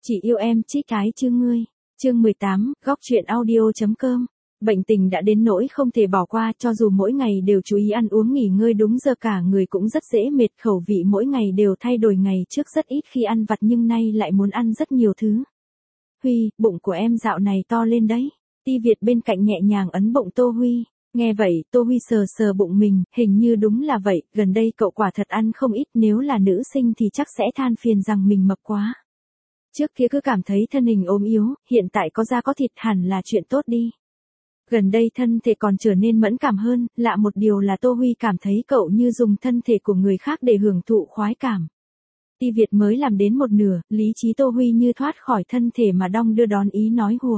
Chỉ yêu em chít cái chứ ngươi. Chương 18, góc truyện audio.com. Bệnh tình đã đến nỗi không thể bỏ qua, cho dù mỗi ngày đều chú ý ăn uống nghỉ ngơi đúng giờ cả người cũng rất dễ mệt, khẩu vị mỗi ngày đều thay đổi, ngày trước rất ít khi ăn vặt nhưng nay lại muốn ăn rất nhiều thứ. Huy, bụng của em dạo này to lên đấy. Ti Việt bên cạnh nhẹ nhàng ấn bụng Tô Huy. Nghe vậy, Tô Huy sờ sờ bụng mình, hình như đúng là vậy, gần đây cậu quả thật ăn không ít, nếu là nữ sinh thì chắc sẽ than phiền rằng mình mập quá. Trước kia cứ cảm thấy thân hình ốm yếu, hiện tại có da có thịt hẳn là chuyện tốt đi. Gần đây thân thể còn trở nên mẫn cảm hơn, lạ một điều là Tô Huy cảm thấy cậu như dùng thân thể của người khác để hưởng thụ khoái cảm. Ti Việt mới làm đến một nửa, lý trí Tô Huy như thoát khỏi thân thể mà đong đưa đón ý nói hùa.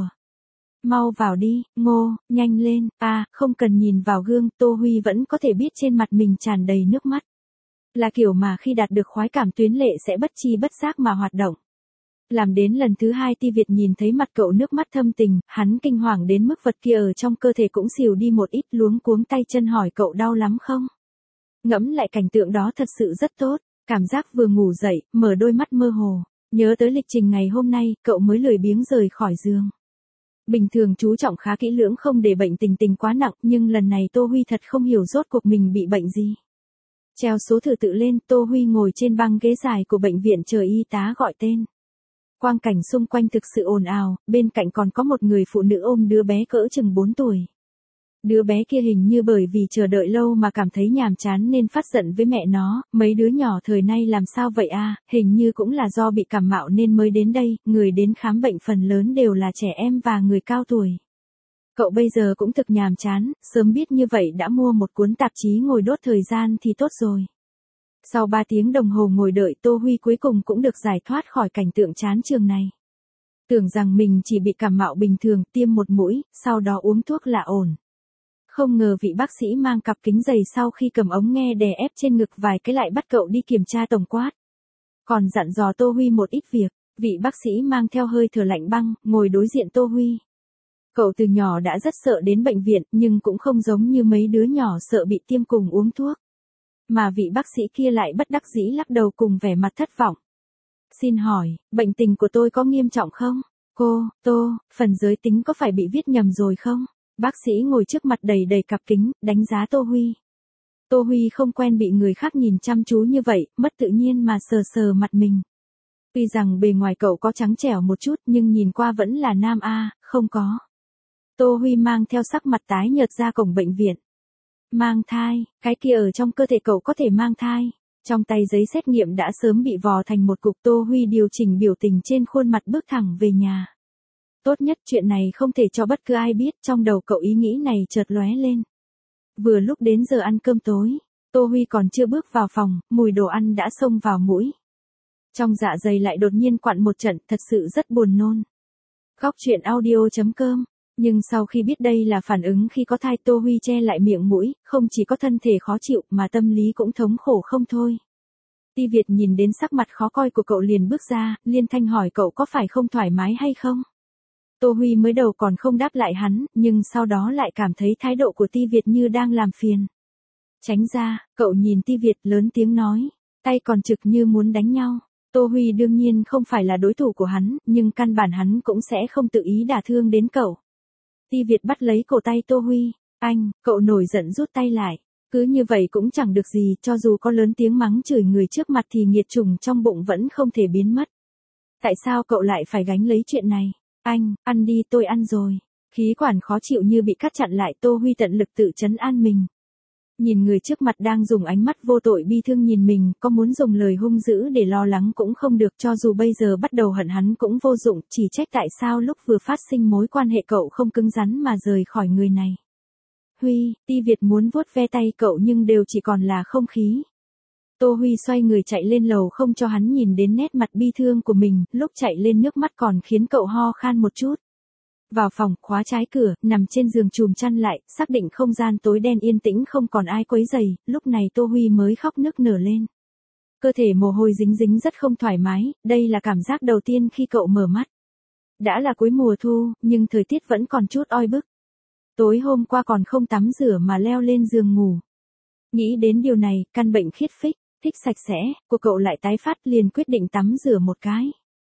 Mau vào đi, Ngô, nhanh lên, không cần nhìn vào gương, Tô Huy vẫn có thể biết trên mặt mình tràn đầy nước mắt. Là kiểu mà khi đạt được khoái cảm tuyến lệ sẽ bất chi bất giác mà hoạt động. Làm đến lần thứ hai Ti Việt nhìn thấy mặt cậu nước mắt thâm tình, hắn kinh hoàng đến mức vật kia ở trong cơ thể cũng xìu đi một ít, luống cuống tay chân hỏi cậu đau lắm không? Ngẫm lại cảnh tượng đó thật sự rất tốt, cảm giác vừa ngủ dậy, mở đôi mắt mơ hồ, nhớ tới lịch trình ngày hôm nay, cậu mới lười biếng rời khỏi giường. Bình thường chú trọng khá kỹ lưỡng không để bệnh tình quá nặng, nhưng lần này Tô Huy thật không hiểu rốt cuộc mình bị bệnh gì. Treo số thứ tự lên, Tô Huy ngồi trên băng ghế dài của bệnh viện chờ y tá gọi tên. Quang cảnh xung quanh thực sự ồn ào, bên cạnh còn có một người phụ nữ ôm đứa bé cỡ chừng 4 tuổi. Đứa bé kia hình như bởi vì chờ đợi lâu mà cảm thấy nhàm chán nên phát giận với mẹ nó, mấy đứa nhỏ thời nay làm sao vậy hình như cũng là do bị cảm mạo nên mới đến đây, người đến khám bệnh phần lớn đều là trẻ em và người cao tuổi. Cậu bây giờ cũng thực nhàm chán, sớm biết như vậy đã mua một cuốn tạp chí ngồi đốt thời gian thì tốt rồi. Sau 3 tiếng đồng hồ ngồi đợi, Tô Huy cuối cùng cũng được giải thoát khỏi cảnh tượng chán chường này. Tưởng rằng mình chỉ bị cảm mạo bình thường, tiêm một mũi, sau đó uống thuốc là ổn. Không ngờ vị bác sĩ mang cặp kính dày sau khi cầm ống nghe đè ép trên ngực vài cái lại bắt cậu đi kiểm tra tổng quát. Còn dặn dò Tô Huy một ít việc, vị bác sĩ mang theo hơi thở lạnh băng, ngồi đối diện Tô Huy. Cậu từ nhỏ đã rất sợ đến bệnh viện, nhưng cũng không giống như mấy đứa nhỏ sợ bị tiêm cùng uống thuốc. Mà vị bác sĩ kia lại bất đắc dĩ lắc đầu cùng vẻ mặt thất vọng. Xin hỏi, bệnh tình của tôi có nghiêm trọng không? Phần giới tính có phải bị viết nhầm rồi không? Bác sĩ ngồi trước mặt đầy đầy cặp kính, đánh giá Tô Huy. Tô Huy không quen bị người khác nhìn chăm chú như vậy, mất tự nhiên mà sờ sờ mặt mình. Tuy rằng bề ngoài cậu có trắng trẻo một chút nhưng nhìn qua vẫn là nam không có. Tô Huy mang theo sắc mặt tái nhợt ra cổng bệnh viện. Mang thai, cái kia ở trong cơ thể cậu có thể mang thai. Trong tay giấy xét nghiệm đã sớm bị vò thành một cục, Tô Huy điều chỉnh biểu tình trên khuôn mặt bước thẳng về nhà. Tốt nhất chuyện này không thể cho bất cứ ai biết, trong đầu cậu ý nghĩ này chợt lóe lên. Vừa lúc đến giờ ăn cơm tối, Tô Huy còn chưa bước vào phòng, mùi đồ ăn đã xông vào mũi. Trong dạ dày lại đột nhiên quặn một trận, thật sự rất buồn nôn. Góc truyện audio.com. Nhưng sau khi biết đây là phản ứng khi có thai, Tô Huy che lại miệng mũi, không chỉ có thân thể khó chịu mà tâm lý cũng thống khổ không thôi. Ti Việt nhìn đến sắc mặt khó coi của cậu liền bước ra, liên thanh hỏi cậu có phải không thoải mái hay không. Tô Huy mới đầu còn không đáp lại hắn, nhưng sau đó lại cảm thấy thái độ của Ti Việt như đang làm phiền. Tránh ra, cậu nhìn Ti Việt lớn tiếng nói, tay còn trực như muốn đánh nhau. Tô Huy đương nhiên không phải là đối thủ của hắn, nhưng căn bản hắn cũng sẽ không tự ý đả thương đến cậu. Ti Việt bắt lấy cổ tay Tô Huy, cậu nổi giận rút tay lại. Cứ như vậy cũng chẳng được gì, cho dù có lớn tiếng mắng chửi người trước mặt thì nghiệt trùng trong bụng vẫn không thể biến mất. Tại sao cậu lại phải gánh lấy chuyện này? Ăn đi, tôi ăn rồi. Khí quản khó chịu như bị cắt chặn lại, Tô Huy tận lực tự trấn an mình. Nhìn người trước mặt đang dùng ánh mắt vô tội bi thương nhìn mình, có muốn dùng lời hung dữ để lo lắng cũng không được, cho dù bây giờ bắt đầu hận hắn cũng vô dụng, chỉ trách tại sao lúc vừa phát sinh mối quan hệ cậu không cứng rắn mà rời khỏi người này. Huy, Ti Việt muốn vuốt ve tay cậu nhưng đều chỉ còn là không khí. Tô Huy xoay người chạy lên lầu không cho hắn nhìn đến nét mặt bi thương của mình, lúc chạy lên nước mắt còn khiến cậu ho khan một chút. Vào phòng, khóa trái cửa, nằm trên giường chùm chăn lại, xác định không gian tối đen yên tĩnh không còn ai quấy rầy, lúc này Tô Huy mới khóc nức nở lên. Cơ thể mồ hôi dính dính rất không thoải mái, đây là cảm giác đầu tiên khi cậu mở mắt. Đã là cuối mùa thu, nhưng thời tiết vẫn còn chút oi bức. Tối hôm qua còn không tắm rửa mà leo lên giường ngủ. Nghĩ đến điều này, căn bệnh khiết phích, thích sạch sẽ, của cậu lại tái phát, liền quyết định tắm rửa một cái.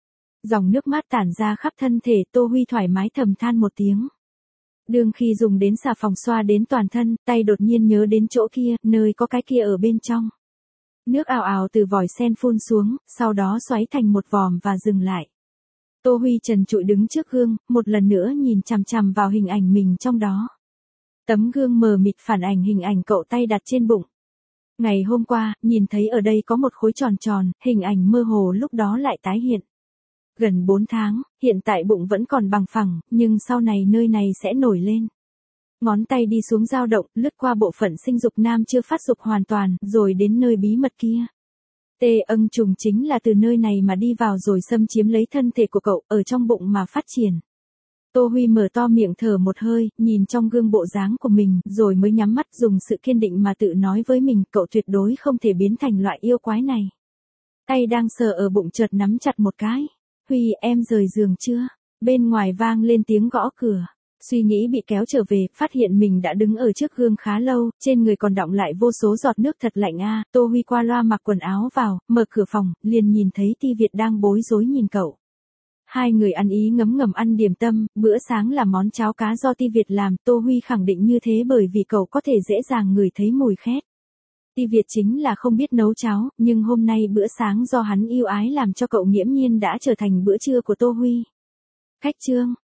Dòng nước mát tản ra khắp thân thể, Tô Huy thoải mái thầm than một tiếng. Đường khi dùng đến xà phòng xoa đến toàn thân, tay đột nhiên nhớ đến chỗ kia, nơi có cái kia ở bên trong. Nước ào ào từ vòi sen phun xuống, sau đó xoáy thành một vòm và dừng lại. Tô Huy trần trụi đứng trước gương, một lần nữa nhìn chằm chằm vào hình ảnh mình trong đó. Tấm gương mờ mịt phản ảnh hình ảnh cậu tay đặt trên bụng. Ngày hôm qua, nhìn thấy ở đây có một khối tròn tròn, hình ảnh mơ hồ lúc đó lại tái hiện. Gần 4 tháng, hiện tại bụng vẫn còn bằng phẳng, nhưng sau này nơi này sẽ nổi lên. Ngón tay đi xuống dao động, lướt qua bộ phận sinh dục nam chưa phát dục hoàn toàn, rồi đến nơi bí mật kia. Tê âng trùng chính là từ nơi này mà đi vào rồi xâm chiếm lấy thân thể của cậu, ở trong bụng mà phát triển. Tô Huy mở to miệng thở một hơi, nhìn trong gương bộ dáng của mình, rồi mới nhắm mắt dùng sự kiên định mà tự nói với mình, cậu tuyệt đối không thể biến thành loại yêu quái này. Tay đang sờ ở bụng chợt nắm chặt một cái. Huy, em rời giường chưa? Bên ngoài vang lên tiếng gõ cửa. Suy nghĩ bị kéo trở về, phát hiện mình đã đứng ở trước gương khá lâu, trên người còn đọng lại vô số giọt nước thật lạnh a. Tô Huy qua loa mặc quần áo vào, mở cửa phòng, liền nhìn thấy Ti Việt đang bối rối nhìn cậu. Hai người ăn ý ngấm ngầm ăn điểm tâm, bữa sáng là món cháo cá do Ti Việt làm, Tô Huy khẳng định như thế bởi vì cậu có thể dễ dàng ngửi thấy mùi khét. Ti Việt chính là không biết nấu cháo, nhưng hôm nay bữa sáng do hắn yêu ái làm cho cậu nghiễm nhiên đã trở thành bữa trưa của Tô Huy. Khách trương,